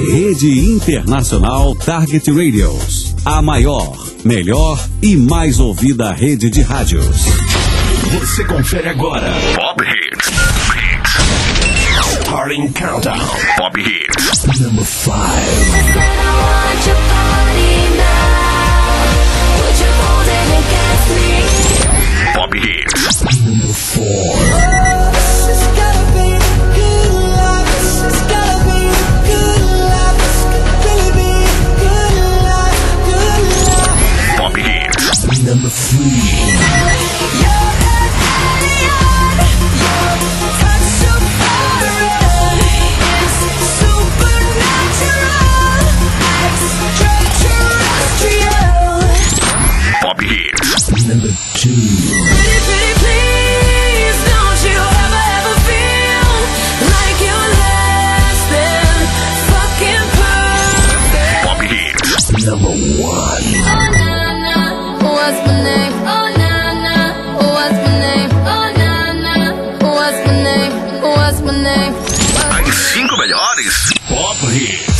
Rede Internacional Target Radios. A maior, melhor e mais ouvida rede de rádios. Você confere agora. Pop Hits. Starting Countdown. Pop Hits. Number 5. Pop Hits. Number 4. Pop Hits. Number 3. Pop Hits. Number 2. Pretty please, don't you ever feel like you're less than fucking perfect. Pop Hits. Number 1. Oh na na, what's my name? Oh na na, what's my name? Oh na na, what's my name? What's my name? As 5 melhores Pop Hits.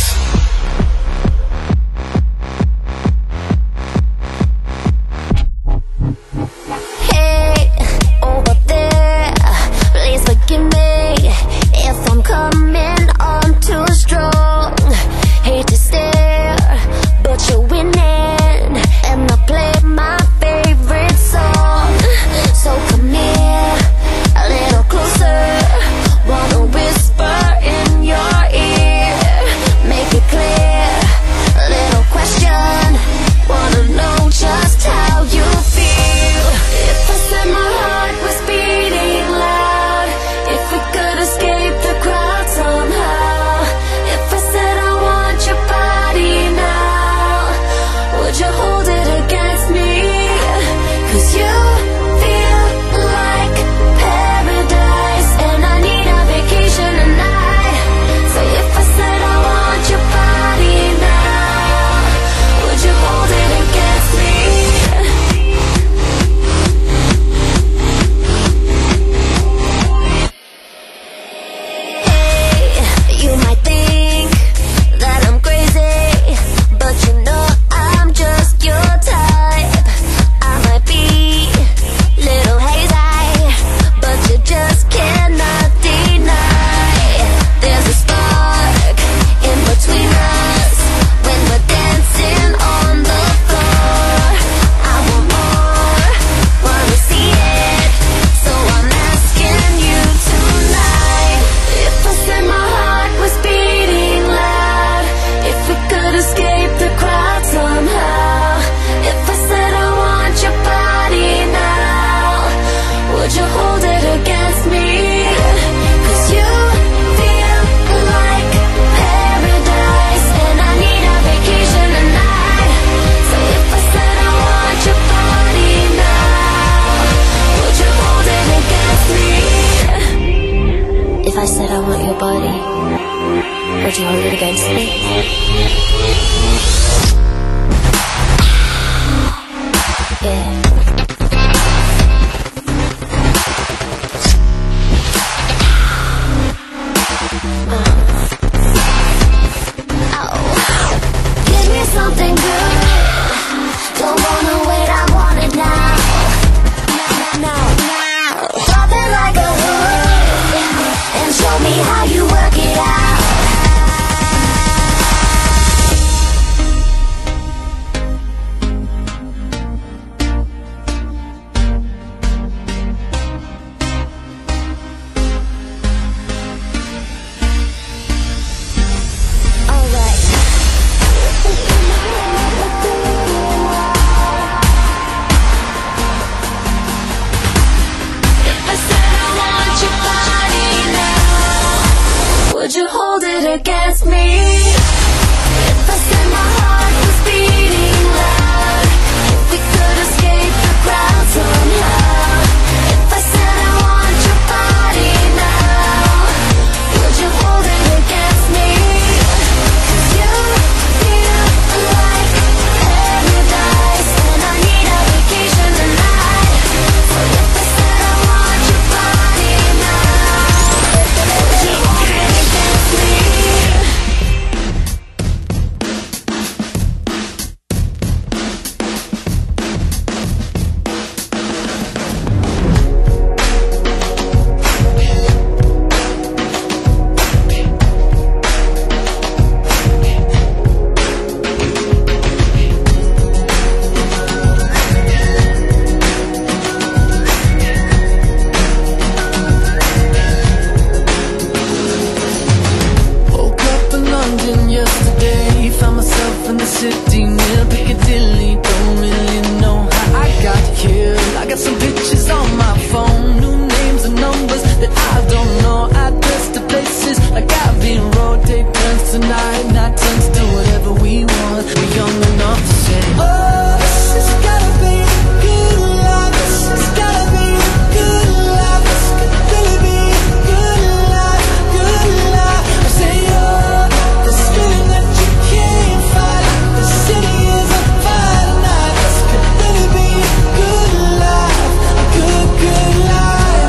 no address to places like I've been. Rotate turns tonight, night turns to whatever we want. We're young enough to say, oh, this has gotta be good life. This has gotta be good life. This could really be good life, good life. I say, oh, this feeling that you can't fight. The city is on fire tonight. This could really be good life, a good, good life.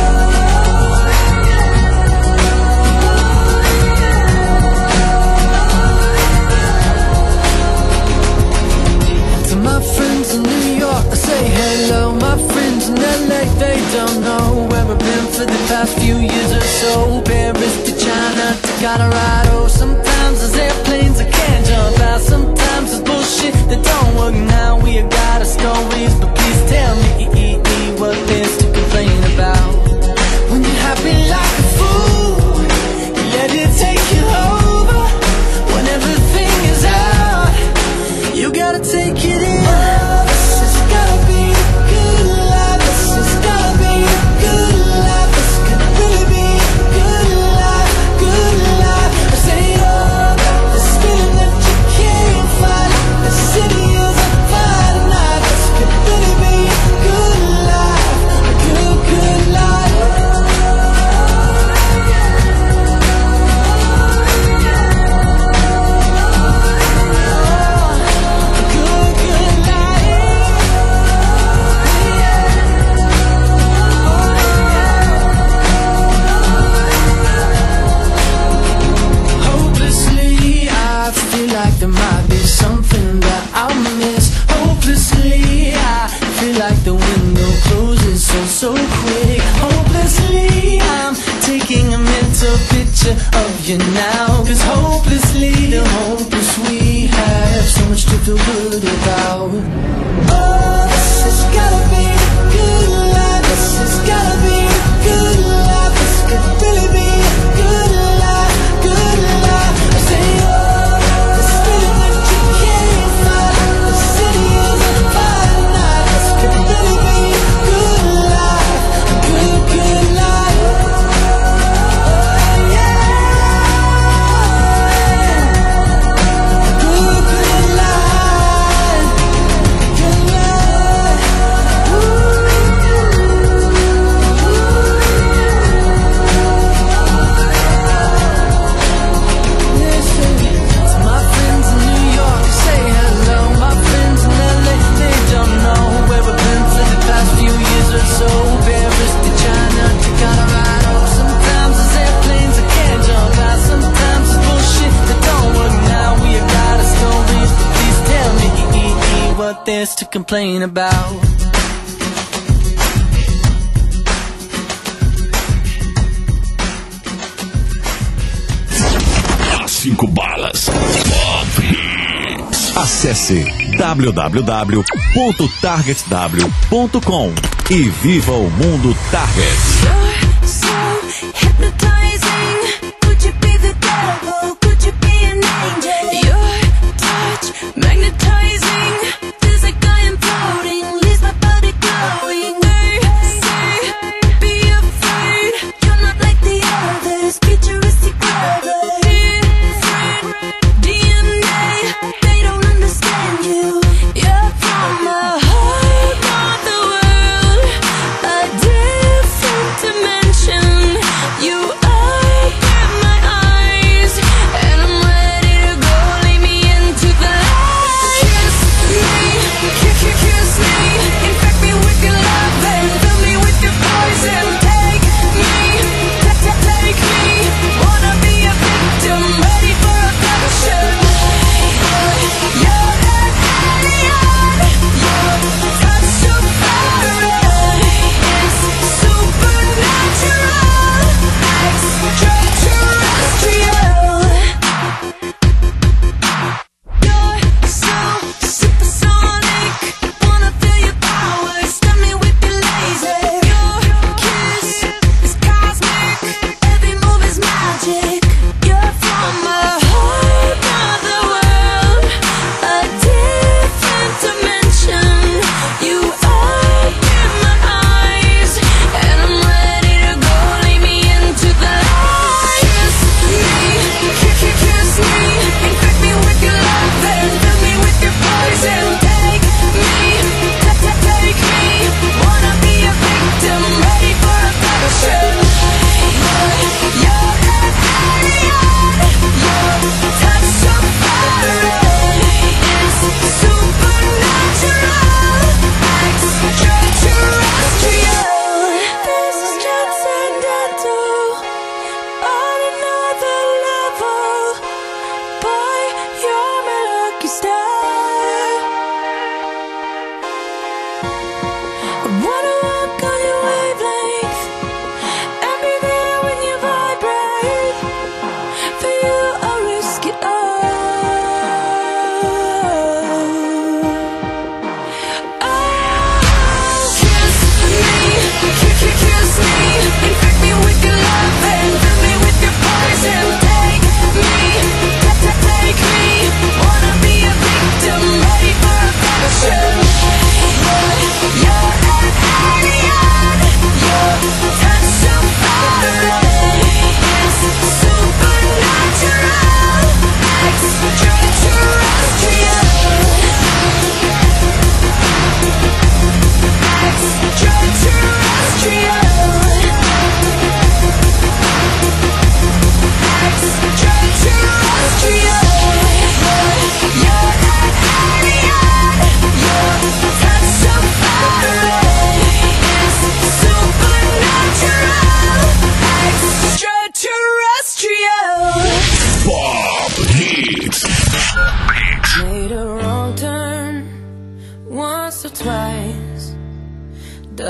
To my friends in New York, I say hello. My friends in LA, they don't know where I've been for the past few years or so. Paris to China to Colorado. Sometimes there's airplanes I can't jump out. Sometimes there's bullshit that don't work. Now we got our stories, but please tell me what there's to complain about. When you're happy like a fool, you let it take you over. When everything is out, you gotta take it in. Oh, this has gotta be good life. This has gotta be good life. This could really be good life, good life. I say, oh, this feeling that you can't fight. The city is on fire tonight. This could really be good life, a good, good life. Hopelessly, I feel like there might be something that I'll miss. Hopelessly, I feel like the window closes so quick. Hopelessly, I'm taking a mental picture of you now. 'Cause hopelessly, the hopeless we have so much to feel good about. Oh, this has gotta be good life. This has gotta be good life. This could really be good life, good life. I say, oh, this feeling that you can't fight. The city is on fire tonight. This could really be good life, a good, good life. Oh, yeah. Good, good life. Good life. Listen to my friends in New York, say hello. My friends in LA, they don't know where we've been for the past few years or so. Paris to China to Colorado. Sometimes there's airplanes I can't jump out. Sometimes it's bullshit that don't work. Now we got our stories, but please tell me what there's to complain about. As 5 balas. Pop Hits. Acesse www.targetw.com e viva o mundo Target. You're so hypnotizing. Could you be the devil? Could you be an angel? Your touch magnetizing. Feels like I am floating. Leaves my body glowing. Say, be afraid. You're not like the others. Futuristic brothers. Different DNA. They don't understand you. You're from the heart of the world. A different dimension.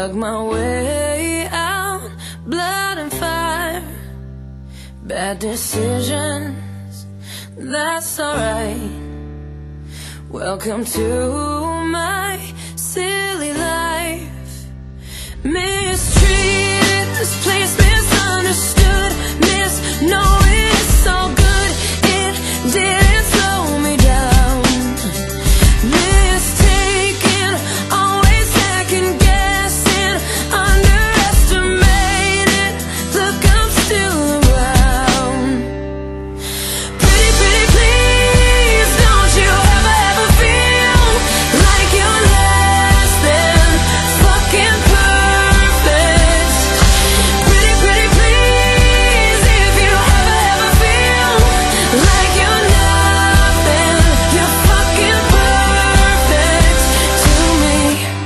dug my way out, blood and fire, bad decisions, that's alright. Welcome to my silly life. Mistreated, this place misunderstood, knowing it's so good, it didn't slow me down. Mistaken, always second guessing, underestimated, look, I'm still around. Pretty, pretty, please, don't you ever feel like you're less than fucking perfect. Pretty, pretty, please, if you ever feel like you're nothing, you're fucking perfect to me.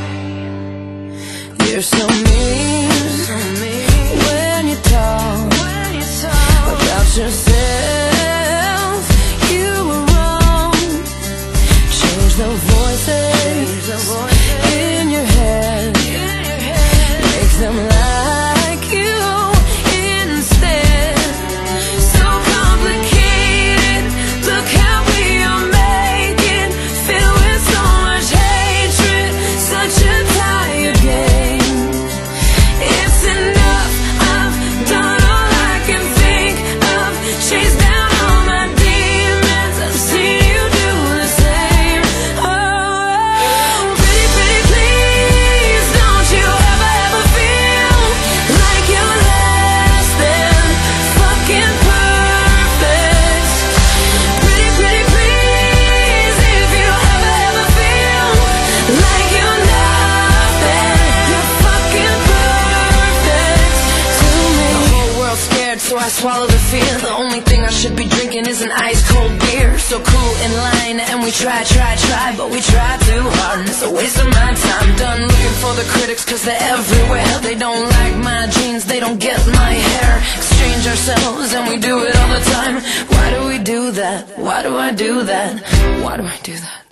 You're so mean when you talk about yourself. You were wrong. Change the voices in your head, make them like you instead. So complicated, look how we are making, filled with so much hatred, such a tired game. It's enough, I've done all I can think of, chased down all my demons, I've seen you do the same. Oh, pretty, pretty, please, don't you ever feel like you're less than fucking perfect. Pretty, pretty, please, if you ever feel like you're nothing, you're fucking perfect to me. The whole world's scared, so I swallow the fear. The only thing I should be drinking is an ice cold beer. So cool in line, and we try, but we try too hard, and it's a waste of my time. Done looking for the critics, cause they're everywhere. They don't like my jeans, they don't get my hair. Exchange ourselves, and we do it all the time. Why do we do that? Why do I do that? Why do I do that?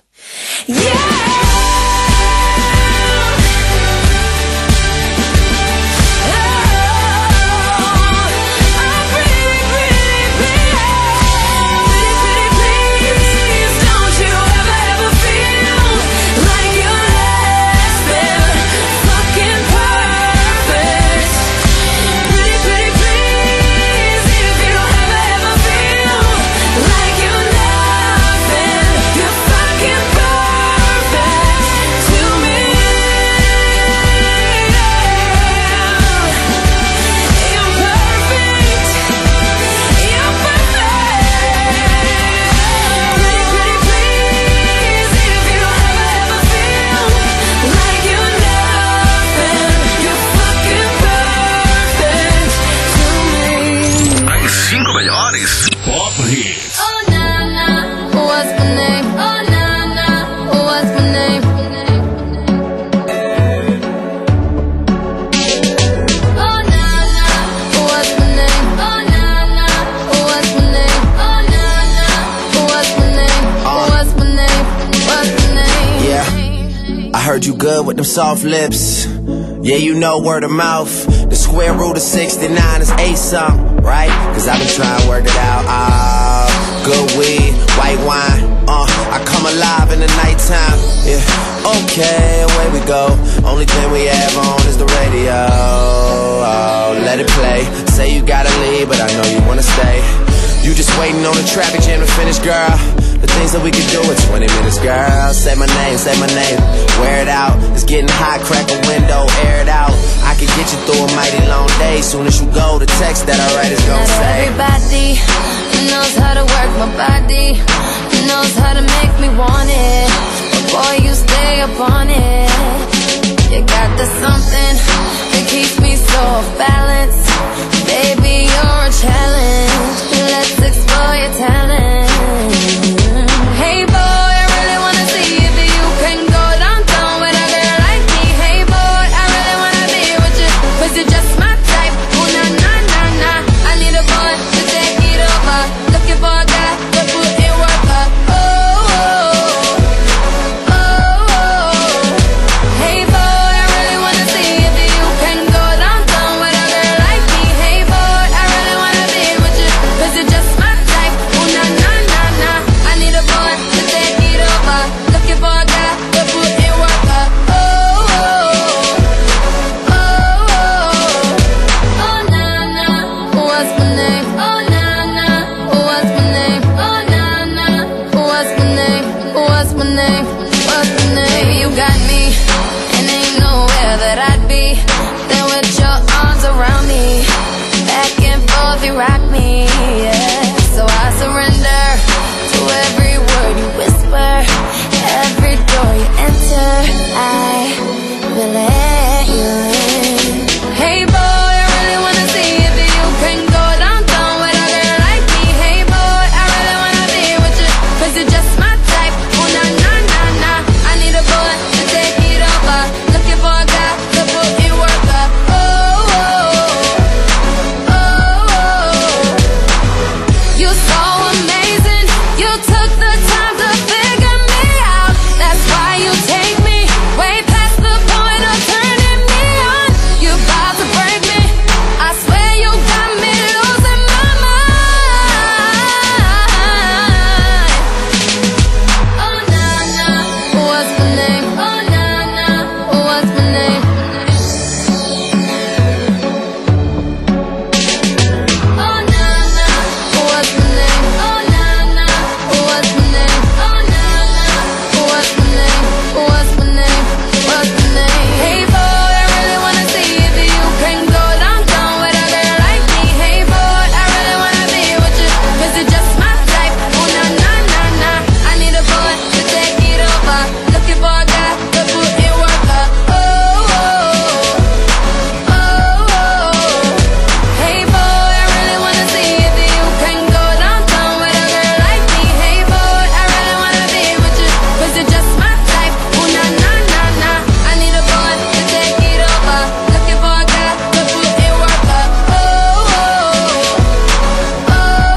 Pop Hits. Oh na na, what's my name? Oh na na, what's my name? Oh na na, what's my name? Oh na na, what's my name? Oh na na, what's my name? What's my name? What's my name? Yeah, I heard you good with them soft lips. Yeah, you know word of mouth. The square root of 69 is 8 something, right? Cause I've been trying to work it out. Good weed, white wine. I come alive in the nighttime. Yeah, okay, away we go. Only thing we have on is the radio. Oh, let it play. Say you gotta leave, but I know you wanna stay. You just waiting on the traffic jam to finish, girl. The things that we could do in 20 minutes, girl. Say my name, wear it out. It's getting hot, crack a window, air it out. I can get you through a mighty long day. Soon as you go, the text that I write is gonna Not say. everybody knows how to work my body, knows how to make me want it. But boy, you stay up on it. You got the something that keeps me so off balance. Baby, you're a challenge. Let's explore your talent. Hey boy, I really wanna see if you can go downtown with a girl like me. Hey boy, I really wanna be with you, 'cause you're just my type. Oh na na na na, I need a love you rock me, yeah. So I surrender to every word you whisper, every door you enter, I will let you in. Hey boy, I really wanna see if you can go downtown with a girl like me. Hey boy, I really wanna be with you, 'cause you're just my type. Oh na na na na, I need a boy to take it over, looking for a guy to put in work up. Oh, oh, oh, oh. You're so amazing, you took the time to figure me out. That's why you take me way past the point of turning me on. You about to break me, I swear you got me losing my mind. Oh na na, what's my name? Oh na na, what's my name? Oh na na, what's my name? Oh na na, what's my name? Oh na na, what's my name? What's my name? What's my name? Hey boy, I really wanna see if you can go downtown with a girl like me. Hey boy, I really wanna be with you, 'cause you're just my type. Oh na na na na, I need a boy to take it over, looking for a guy to put in work up. Oh, oh, oh, oh. Hey boy, I really wanna see if you can go downtown with a girl like me. Hey boy, I really wanna be with you, 'cause you're just my type. Oh na na na na, I need a boy to take it over, looking for a guy to put in work up. Oh, oh, oh,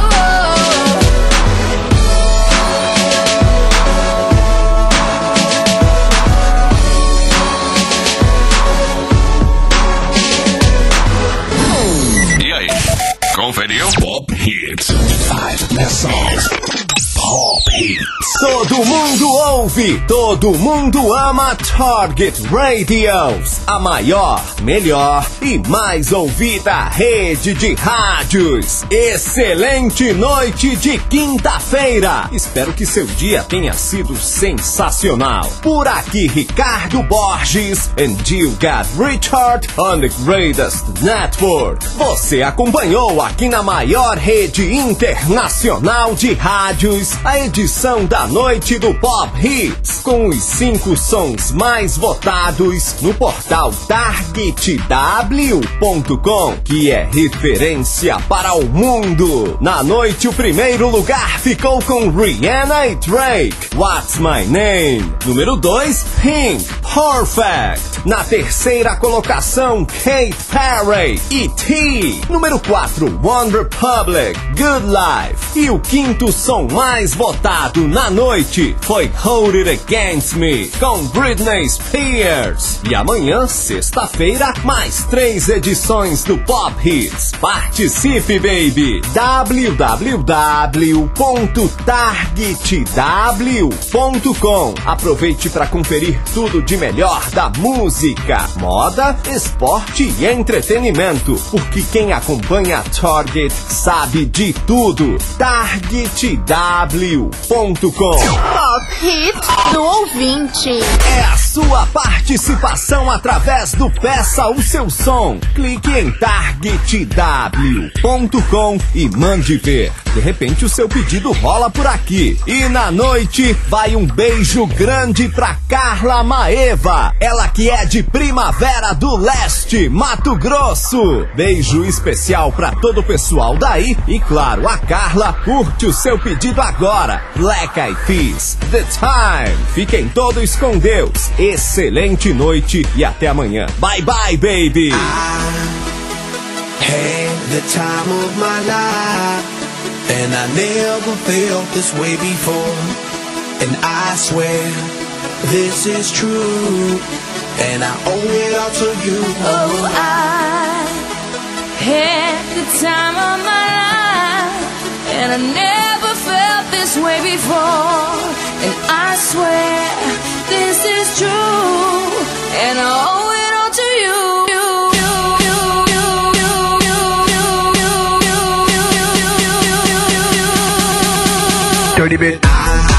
E aí, conferiu? Pop Hits. 5 best songs. Pop Hits. Todo mundo ouve, todo mundo ama Target Radios, a maior, melhor e mais ouvida rede de rádios. Excelente noite de quinta-feira. Espero que seu dia tenha sido sensacional. Por aqui, Ricardo Borges, and you got Richard on the greatest network. Você acompanhou aqui na maior rede internacional de rádios a edição da noite do Pop Hits, com os 5 sons mais votados no portal TargetW.com, que é referência para o mundo. Na noite, o primeiro lugar ficou com Rihanna e Drake, What's My Name. Número 2, Pink, Perfect. Na terceira colocação, Katy Perry, E.T. Número 4, One Republic, Good Life. E o quinto som mais votado na noite foi Hold It Against Me, com Britney Spears. E amanhã, sexta-feira, mais 3 edições do Pop Hits. Participe, baby! www.targetw.com. Aproveite para conferir tudo de melhor da música, moda, esporte e entretenimento, porque quem acompanha a Target sabe de tudo. TargetW.com. Pop Hits do ouvinte. É a sua participação através do Peça o Seu Som. Clique em targetw.com e mande ver. De repente o seu pedido rola por aqui. E na noite vai um beijo grande pra Carla Maeva, ela que é de Primavera do Leste, Mato Grosso. Beijo especial pra todo o pessoal daí e claro, a Carla curte o seu pedido agora. Black Eyed Peas, The Time. Fiquem todos com Deus. Excelente noite e até amanhã. Bye bye, baby. Had the time of my life, and I never felt this way before. And I swear this is true, and I owe it all to you. Oh, I had the time of my life, and I never felt this way before. And I swear this is true, and I owe it all to you. Dirty bit. I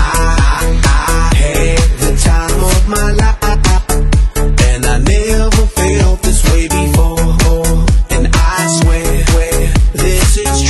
had the time of my life, and I never felt this way before. And I swear this is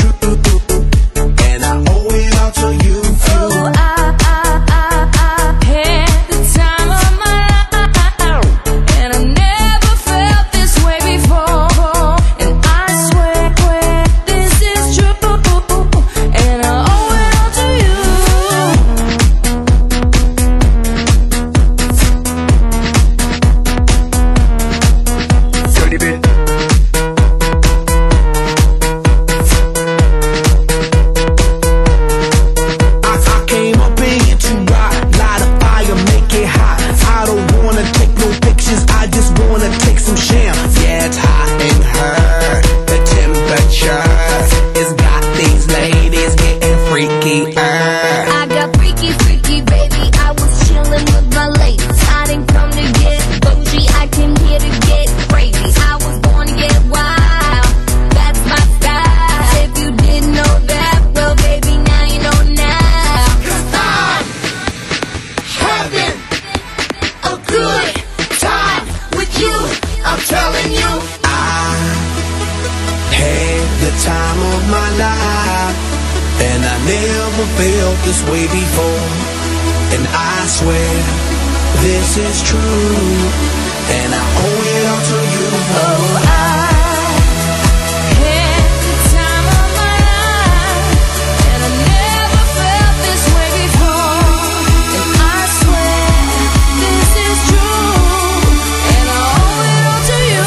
of my life, and I never felt this way before. And I swear this is true, and I owe it all to you. Oh, I had the time of my life, and I never felt this way before. And I swear this is true, and I owe it all to you.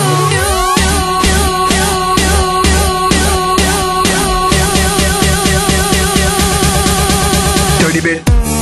Dirty bit.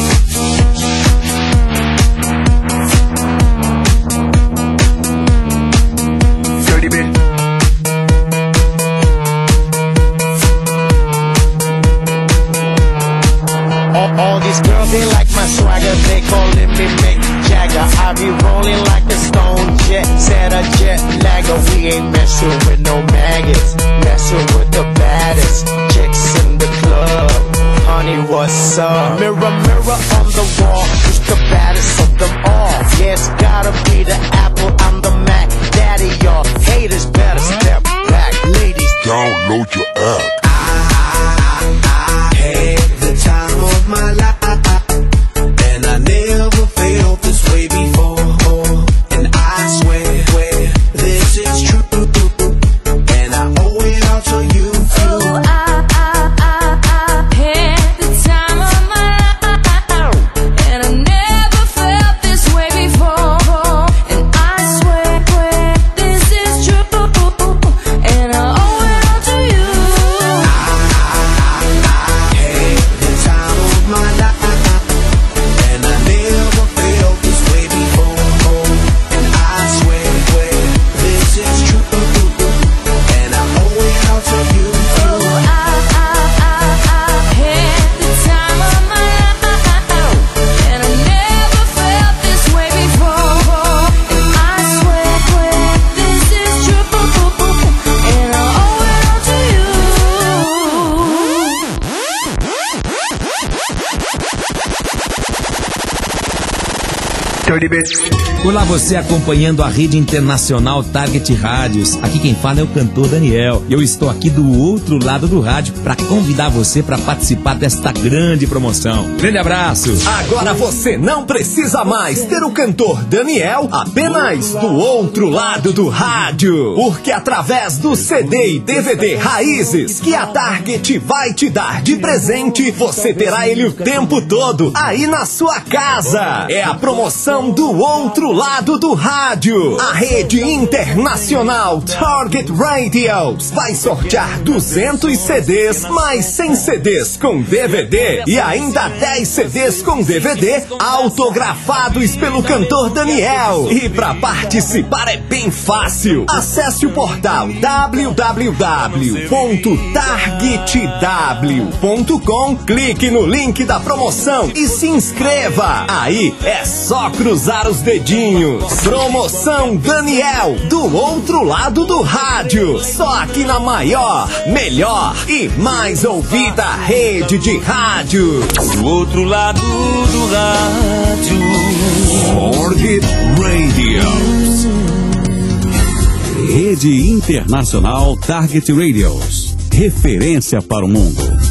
All these girls, they like my swagger, they calling me Mick Jagger. I be rolling like a stone jet, set a jet lagger. We ain't messing with no maggots, messing with the baddest chicks in the club. Honey, what's up? Mirror, mirror on the wall, who's the baddest of them all? Yeah, it's gotta be the Apple, I'm the Mac Daddy, y'all haters better step back. Ladies, Download your app. I had the time of my life, and I never felt this way before. And I swear this is true, and I owe it all to you. Oh, I had the time of my life, and I never felt this way before. And I swear this is true, and I owe it all to you. I had the time of my life, and I never felt this way before. And I swear this is true, and I owe it all to you. Oh, I had the time of my life, and I never felt this way before. And I swear this is true, and I owe it all to you. Dirty bit. Olá, você acompanhando a rede internacional Target Rádios. Aqui quem fala é o cantor Daniel. E eu estou aqui do outro lado do rádio para convidar você para participar desta grande promoção. Grande abraço! Agora você não precisa mais ter o cantor Daniel apenas do outro lado do rádio. Porque através do CD e DVD Raízes que a Target vai te dar de presente, você terá ele o tempo todo aí na sua casa. É a promoção do outro lado do rádio. A rede internacional Target Radios vai sortear 200 CDs mais 100 CDs com DVD e ainda 10 CDs com DVD autografados pelo cantor Daniel. E para participar é bem fácil. Acesse o portal www.targetw.com, clique no link da promoção e se inscreva. Aí é só cruzar os dedinhos. Promoção Daniel, do outro lado do rádio. Só aqui na maior, melhor e mais ouvida rede de rádio. Do outro lado do rádio. Target Radios. Rede Internacional Target Radios. Referência para o mundo.